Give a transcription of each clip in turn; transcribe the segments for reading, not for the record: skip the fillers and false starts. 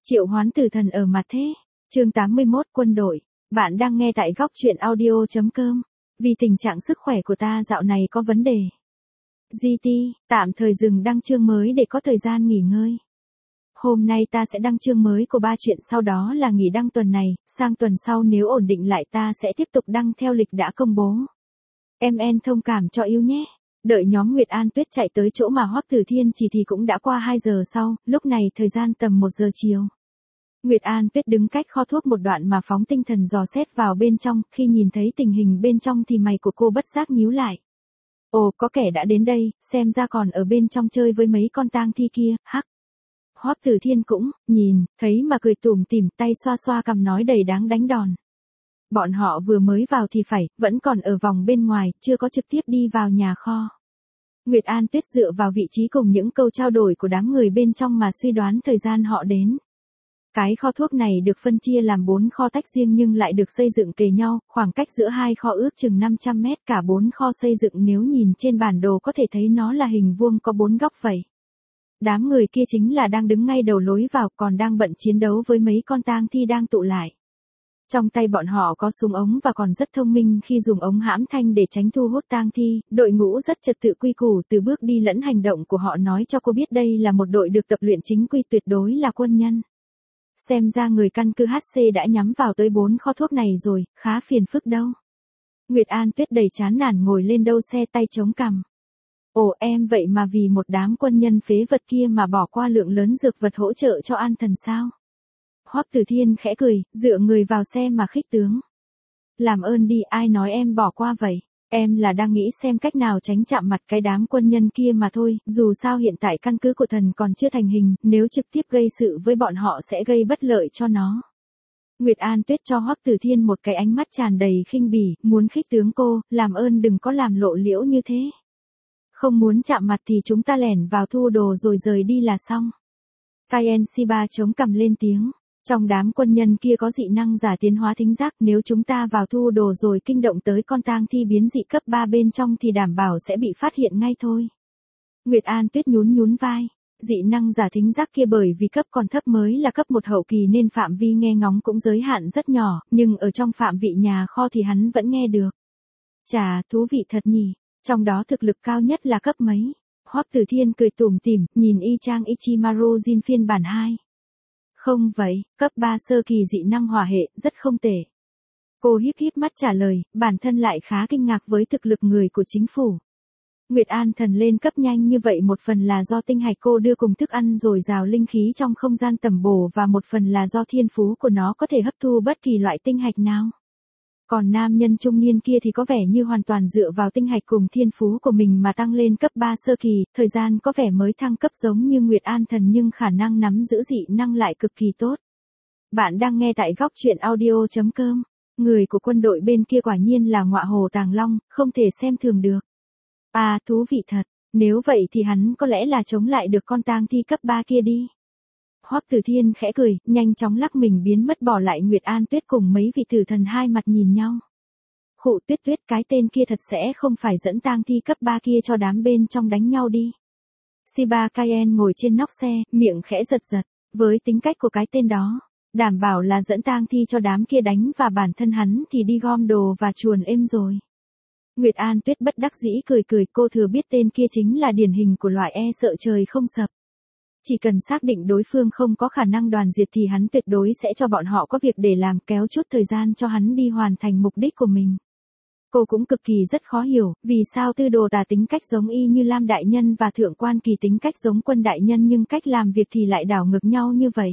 Triệu Hoán Tử Thần ở mặt thế. Chương 81 Quân đội. Bạn đang nghe tại góc truyện audio.com. Vì tình trạng sức khỏe của ta dạo này có vấn đề. GT, tạm thời dừng đăng chương mới để có thời gian nghỉ ngơi. Hôm nay ta sẽ đăng chương mới của 3 chuyện, sau đó là nghỉ đăng tuần này, sang tuần sau nếu ổn định lại ta sẽ tiếp tục đăng theo lịch đã công bố. MN thông cảm cho yêu nhé. Đợi nhóm Nguyệt An Tuyết chạy tới chỗ mà Hoắc Tử Thiên chỉ thì cũng đã qua 2 giờ sau, lúc này thời gian tầm 1 giờ chiều. Nguyệt An Tuyết đứng cách kho thuốc một đoạn mà phóng tinh thần dò xét vào bên trong, khi nhìn thấy tình hình bên trong thì mày của cô bất giác nhíu lại. Ồ, có kẻ đã đến đây, xem ra còn ở bên trong chơi với mấy con tang thi kia, hắc. Hoắc Tử Thiên cũng, nhìn, thấy mà cười tủm tỉm, tay xoa xoa cằm nói đầy đáng đánh đòn. Bọn họ vừa mới vào thì phải, vẫn còn ở vòng bên ngoài, chưa có trực tiếp đi vào nhà kho. Nguyệt An Tuyết dựa vào vị trí cùng những câu trao đổi của đám người bên trong mà suy đoán thời gian họ đến. Cái kho thuốc này được phân chia làm 4 kho tách riêng nhưng lại được xây dựng kề nhau, khoảng cách giữa hai kho ước chừng 500 mét, cả 4 kho xây dựng nếu nhìn trên bản đồ có thể thấy nó là hình vuông có 4 góc vậy. Đám người kia chính là đang đứng ngay đầu lối vào, còn đang bận chiến đấu với mấy con tang thi đang tụ lại. Trong tay bọn họ có súng ống và còn rất thông minh khi dùng ống hãm thanh để tránh thu hút tang thi, đội ngũ rất trật tự quy củ, từ bước đi lẫn hành động của họ nói cho cô biết đây là một đội được tập luyện chính quy, tuyệt đối là quân nhân. Xem ra người căn cứ HC đã nhắm vào tới 4 kho thuốc này rồi, khá phiền phức đâu. Nguyệt An Tuyết đầy chán nản ngồi lên đâu xe tay chống cằm. Ồ, em vậy mà vì một đám quân nhân phế vật kia mà bỏ qua lượng lớn dược vật hỗ trợ cho an thần sao? Hoắc Tử Thiên khẽ cười, dựa người vào xe mà khích tướng. Làm ơn đi, ai nói em bỏ qua vậy? Em là đang nghĩ xem cách nào tránh chạm mặt cái đám quân nhân kia mà thôi, dù sao hiện tại căn cứ của thần còn chưa thành hình, nếu trực tiếp gây sự với bọn họ sẽ gây bất lợi cho nó. Nguyệt An Tuyết cho Hoắc Tử Thiên một cái ánh mắt tràn đầy khinh bỉ, muốn khích tướng cô, làm ơn đừng có làm lộ liễu như thế. Không muốn chạm mặt thì chúng ta lẻn vào thu đồ rồi rời đi là xong. Cayenne Siba chống cằm lên tiếng. Trong đám quân nhân kia có dị năng giả tiến hóa thính giác, nếu chúng ta vào thu đồ rồi kinh động tới con tang thi biến dị cấp 3 bên trong thì đảm bảo sẽ bị phát hiện ngay thôi. Nguyệt An Tuyết nhún vai. Dị năng giả thính giác kia bởi vì cấp còn thấp mới là cấp 1 hậu kỳ nên phạm vi nghe ngóng cũng giới hạn rất nhỏ, nhưng ở trong phạm vị nhà kho thì hắn vẫn nghe được. Chà, thú vị thật nhỉ, trong đó thực lực cao nhất là cấp mấy? Hoắc Tử Thiên cười tủm tỉm, nhìn y chang Ichimaru Jin phiên bản 2. Không vậy, cấp 3 sơ kỳ dị năng hỏa hệ, rất không tệ. Cô híp mắt trả lời, bản thân lại khá kinh ngạc với thực lực người của chính phủ. Nguyệt An thần lên cấp nhanh như vậy một phần là do tinh hạch cô đưa cùng thức ăn dồi dào linh khí trong không gian tầm bổ và một phần là do thiên phú của nó có thể hấp thu bất kỳ loại tinh hạch nào. Còn nam nhân trung niên kia thì có vẻ như hoàn toàn dựa vào tinh hạch cùng thiên phú của mình mà tăng lên cấp 3 sơ kỳ, thời gian có vẻ mới thăng cấp giống như Nguyệt An thần nhưng khả năng nắm giữ dị năng lại cực kỳ tốt. Bạn đang nghe tại góc truyện audio.com. Người của quân đội bên kia quả nhiên là ngọa hồ tàng long, không thể xem thường được. À, thú vị thật, nếu vậy thì hắn có lẽ là chống lại được con tang thi cấp 3 kia đi. Hoắc Tử Thiên khẽ cười, nhanh chóng lắc mình biến mất bỏ lại Nguyệt An Tuyết cùng mấy vị tử thần hai mặt nhìn nhau. Khụ Tuyết, cái tên kia thật sẽ không phải dẫn tang thi cấp 3 kia cho đám bên trong đánh nhau đi. Shiba Cayenne ngồi trên nóc xe, miệng khẽ giật. Với tính cách của cái tên đó, đảm bảo là dẫn tang thi cho đám kia đánh và bản thân hắn thì đi gom đồ và chuồn êm rồi. Nguyệt An Tuyết bất đắc dĩ cười, cô thừa biết tên kia chính là điển hình của loại sợ trời không sập. Chỉ cần xác định đối phương không có khả năng đoàn diệt thì hắn tuyệt đối sẽ cho bọn họ có việc để làm, kéo chút thời gian cho hắn đi hoàn thành mục đích của mình. Cô cũng cực kỳ rất khó hiểu, vì sao Tư Đồ Tà tính cách giống y như Lam Đại Nhân và Thượng Quan Kỳ tính cách giống Quân Đại Nhân nhưng cách làm việc thì lại đảo ngược nhau như vậy.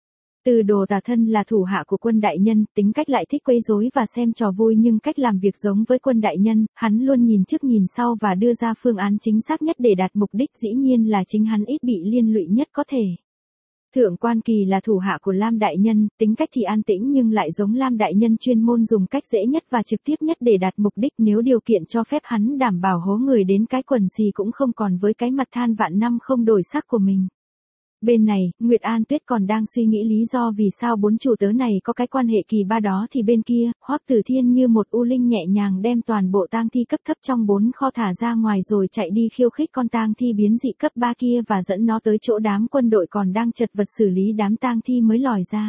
Tư Đồ Tà thân là thủ hạ của Quân Đại Nhân, tính cách lại thích quấy rối và xem trò vui nhưng cách làm việc giống với Quân Đại Nhân, hắn luôn nhìn trước nhìn sau và đưa ra phương án chính xác nhất để đạt mục đích, dĩ nhiên là chính hắn ít bị liên lụy nhất có thể. Thượng Quan Kỳ là thủ hạ của Lam Đại Nhân, tính cách thì an tĩnh nhưng lại giống Lam Đại Nhân, chuyên môn dùng cách dễ nhất và trực tiếp nhất để đạt mục đích, nếu điều kiện cho phép hắn đảm bảo hố người đến cái quần xì cũng không còn với cái mặt than vạn năm không đổi sắc của mình. Bên này, Nguyệt An Tuyết còn đang suy nghĩ lý do vì sao bốn chủ tớ này có cái quan hệ kỳ ba đó thì bên kia, Hoắc Tử Thiên như một u linh nhẹ nhàng đem toàn bộ tang thi cấp thấp trong 4 kho thả ra ngoài rồi chạy đi khiêu khích con tang thi biến dị cấp 3 kia và dẫn nó tới chỗ đám quân đội còn đang chật vật xử lý đám tang thi mới lòi ra.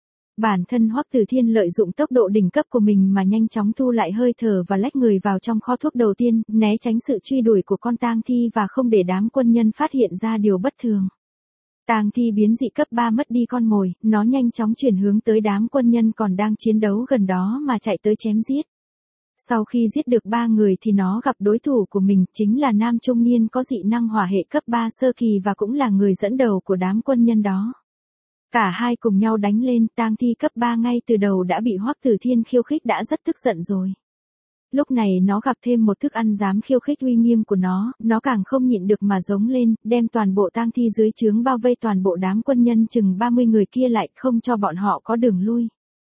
Bản thân Hoắc Tử Thiên lợi dụng tốc độ đỉnh cấp của mình mà nhanh chóng thu lại hơi thở và lách người vào trong kho thuốc đầu tiên, né tránh sự truy đuổi của con tang thi và không để đám quân nhân phát hiện ra điều bất thường. Tang thi biến dị cấp 3 mất đi con mồi, nó nhanh chóng chuyển hướng tới đám quân nhân còn đang chiến đấu gần đó mà chạy tới chém giết. Sau khi giết được 3 người thì nó gặp đối thủ của mình chính là nam trung niên có dị năng hỏa hệ cấp 3 sơ kỳ và cũng là người dẫn đầu của đám quân nhân đó. Cả hai cùng nhau đánh lên, tang thi cấp 3 ngay từ đầu đã bị Hoắc Tử Thiên khiêu khích đã rất tức giận rồi. Lúc này nó gặp thêm một thức ăn dám khiêu khích uy nghiêm của nó càng không nhịn được mà giống lên, đem toàn bộ tang thi dưới trướng bao vây toàn bộ đám quân nhân chừng 30 người kia lại, không cho bọn họ có đường lui.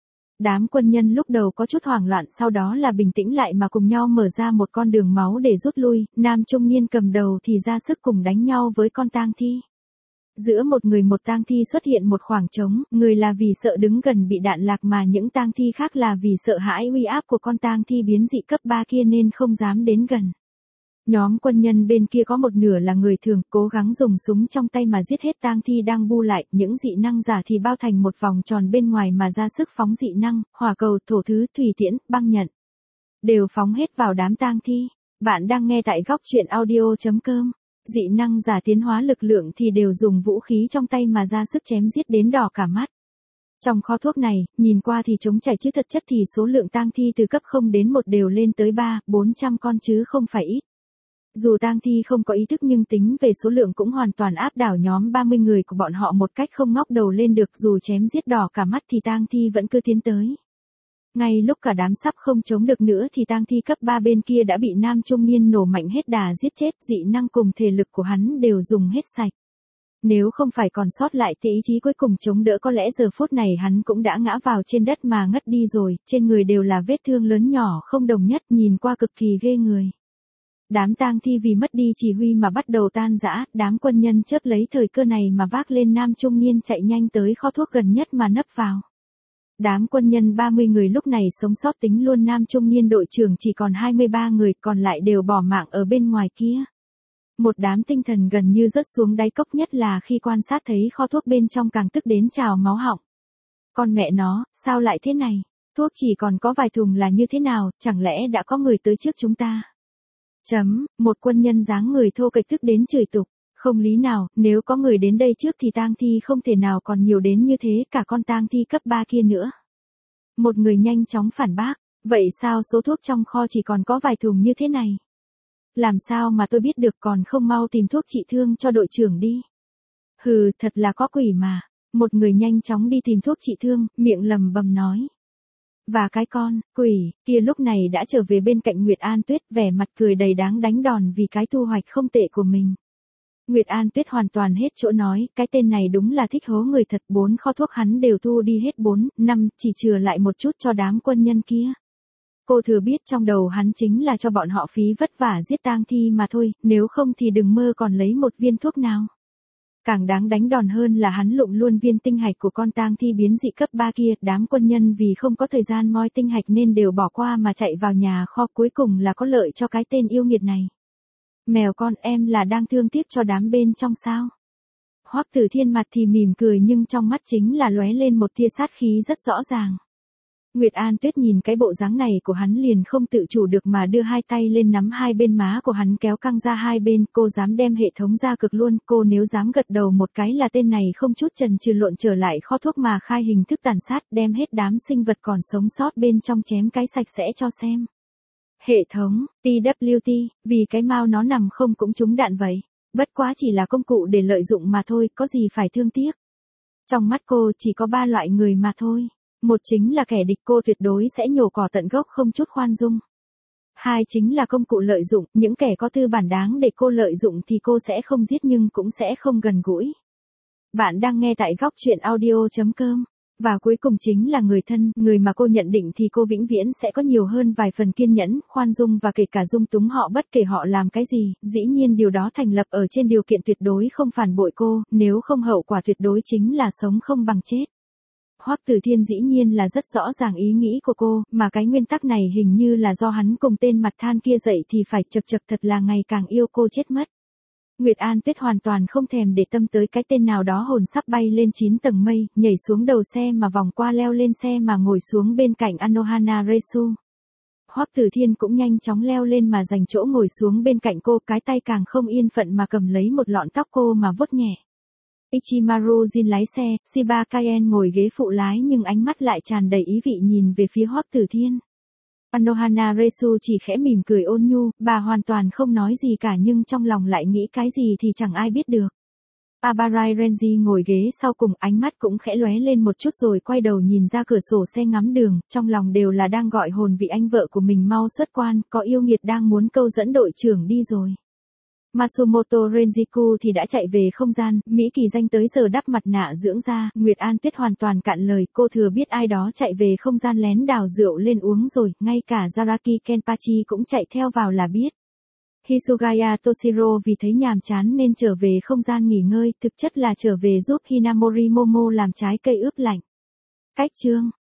Đám quân nhân lúc đầu có chút hoảng loạn sau đó là bình tĩnh lại mà cùng nhau mở ra một con đường máu để rút lui, nam trung niên cầm đầu thì ra sức cùng đánh nhau với con tang thi. Giữa một người một tang thi xuất hiện một khoảng trống, người là vì sợ đứng gần bị đạn lạc mà những tang thi khác là vì sợ hãi uy áp của con tang thi biến dị cấp 3 kia nên không dám đến gần. Nhóm quân nhân bên kia có một nửa là người thường, cố gắng dùng súng trong tay mà giết hết tang thi đang bu lại, những dị năng giả thì bao thành một vòng tròn bên ngoài mà ra sức phóng dị năng, hỏa cầu, thổ thứ, thủy tiễn, băng nhận. Đều phóng hết vào đám tang thi. Bạn đang nghe tại góc truyện audio.com. Dị năng giả tiến hóa lực lượng thì đều dùng vũ khí trong tay mà ra sức chém giết đến đỏ cả mắt. Trong kho thuốc này, nhìn qua thì trống chảy chứ thật chất thì số lượng tang thi từ cấp 0 đến 1 đều lên tới 300-400 con chứ không phải ít. Dù tang thi không có ý thức nhưng tính về số lượng cũng hoàn toàn áp đảo nhóm 30 người của bọn họ một cách không ngóc đầu lên được, dù chém giết đỏ cả mắt thì tang thi vẫn cứ tiến tới. Ngay lúc cả đám sắp không chống được nữa thì tang thi cấp 3 bên kia đã bị nam trung niên nổ mạnh hết đà giết chết, dị năng cùng thể lực của hắn đều dùng hết sạch. Nếu không phải còn sót lại thì ý chí cuối cùng chống đỡ có lẽ giờ phút này hắn cũng đã ngã vào trên đất mà ngất đi rồi, trên người đều là vết thương lớn nhỏ không đồng nhất, nhìn qua cực kỳ ghê người. Đám tang thi vì mất đi chỉ huy mà bắt đầu tan rã, đám quân nhân chớp lấy thời cơ này mà vác lên nam trung niên chạy nhanh tới kho thuốc gần nhất mà nấp vào. Đám quân nhân 30 người lúc này sống sót tính luôn nam trung niên đội trưởng chỉ còn 23 người, còn lại đều bỏ mạng ở bên ngoài kia. Một đám tinh thần gần như rớt xuống đáy cốc, nhất là khi quan sát thấy kho thuốc bên trong càng tức đến trào máu họng. Con mẹ nó, sao lại thế này? Thuốc chỉ còn có vài thùng là như thế nào, chẳng lẽ đã có người tới trước chúng ta? Một quân nhân dáng người thô kệch tức đến chửi tục. Không lý nào, nếu có người đến đây trước thì tang thi không thể nào còn nhiều đến như thế, cả con tang thi cấp 3 kia nữa. Một người nhanh chóng phản bác, vậy sao số thuốc trong kho chỉ còn có vài thùng như thế này? Làm sao mà tôi biết được, còn không mau tìm thuốc trị thương cho đội trưởng đi. Hừ, thật là có quỷ mà. Một người nhanh chóng đi tìm thuốc trị thương, miệng lầm bầm nói. Và cái con, quỷ, kia lúc này đã trở về bên cạnh Nguyệt An Tuyết, vẻ mặt cười đầy đáng đánh đòn vì cái thu hoạch không tệ của mình. Nguyệt An Tuyết hoàn toàn hết chỗ nói, cái tên này đúng là thích hố người thật, 4 kho thuốc hắn đều thu đi hết 4-5, chỉ chừa lại một chút cho đám quân nhân kia. Cô thừa biết trong đầu hắn chính là cho bọn họ phí vất vả giết tang thi mà thôi, nếu không thì đừng mơ còn lấy một viên thuốc nào. Càng đáng đánh đòn hơn là hắn lụm luôn viên tinh hạch của con tang thi biến dị cấp 3 kia, đám quân nhân vì không có thời gian moi tinh hạch nên đều bỏ qua mà chạy vào nhà kho, cuối cùng là có lợi cho cái tên yêu nghiệt này. Mèo con, em là đang thương tiếc cho đám bên trong sao? Hoắc Tử Thiên mặt thì mỉm cười nhưng trong mắt chính là lóe lên một tia sát khí rất rõ ràng. Nguyệt An Tuyết nhìn cái bộ dáng này của hắn liền không tự chủ được mà đưa hai tay lên nắm hai bên má của hắn kéo căng ra hai bên, cô dám đem hệ thống ra cực luôn, cô nếu dám gật đầu một cái là tên này không chút chần chừ lộn trở lại kho thuốc mà khai hình thức tàn sát, đem hết đám sinh vật còn sống sót bên trong chém cái sạch sẽ cho xem. Hệ thống, TWT, vì cái mau nó nằm không cũng trúng đạn vậy. Bất quá chỉ là công cụ để lợi dụng mà thôi, có gì phải thương tiếc. Trong mắt cô chỉ có 3 loại người mà thôi. Một chính là kẻ địch, cô tuyệt đối sẽ nhổ cỏ tận gốc không chút khoan dung. 2 chính là công cụ lợi dụng, những kẻ có tư bản đáng để cô lợi dụng thì cô sẽ không giết nhưng cũng sẽ không gần gũi. Bạn đang nghe tại góc truyện audio.com. Và cuối cùng chính là người thân, người mà cô nhận định thì cô vĩnh viễn sẽ có nhiều hơn vài phần kiên nhẫn, khoan dung và kể cả dung túng họ bất kể họ làm cái gì, dĩ nhiên điều đó thành lập ở trên điều kiện tuyệt đối không phản bội cô, nếu không hậu quả tuyệt đối chính là sống không bằng chết. Hoắc Tử Thiên dĩ nhiên là rất rõ ràng ý nghĩ của cô, mà cái nguyên tắc này hình như là do hắn cùng tên mặt than kia dậy thì phải chật chật thật là ngày càng yêu cô chết mất. Nguyệt An Tuyết hoàn toàn không thèm để tâm tới cái tên nào đó hồn sắp bay lên 9 tầng mây, nhảy xuống đầu xe mà vòng qua leo lên xe mà ngồi xuống bên cạnh Anohana Resu. Hoắc Tử Thiên cũng nhanh chóng leo lên mà giành chỗ ngồi xuống bên cạnh cô, cái tay càng không yên phận mà cầm lấy một lọn tóc cô mà vuốt nhẹ. Ichimaru Jin lái xe, Shiba Kaien ngồi ghế phụ lái nhưng ánh mắt lại tràn đầy ý vị nhìn về phía Hoắc Tử Thiên. Anohana Resu chỉ khẽ mỉm cười ôn nhu, bà hoàn toàn không nói gì cả nhưng trong lòng lại nghĩ cái gì thì chẳng ai biết được. Abarai Renji ngồi ghế sau cùng, ánh mắt cũng khẽ lóe lên một chút rồi quay đầu nhìn ra cửa sổ xe ngắm đường, trong lòng đều là đang gọi hồn vị anh vợ của mình mau xuất quan, có yêu nghiệt đang muốn câu dẫn đội trưởng đi rồi. Masumoto Renjiku thì đã chạy về không gian, Mỹ Kỳ Danh tới giờ đắp mặt nạ dưỡng da, Nguyệt An Tuyết hoàn toàn cạn lời, cô thừa biết ai đó chạy về không gian lén đào rượu lên uống rồi, ngay cả Zaraki Kenpachi cũng chạy theo vào là biết. Hisugaya Toshiro vì thấy nhàm chán nên trở về không gian nghỉ ngơi, thực chất là trở về giúp Hinamori Momo làm trái cây ướp lạnh. Cách chương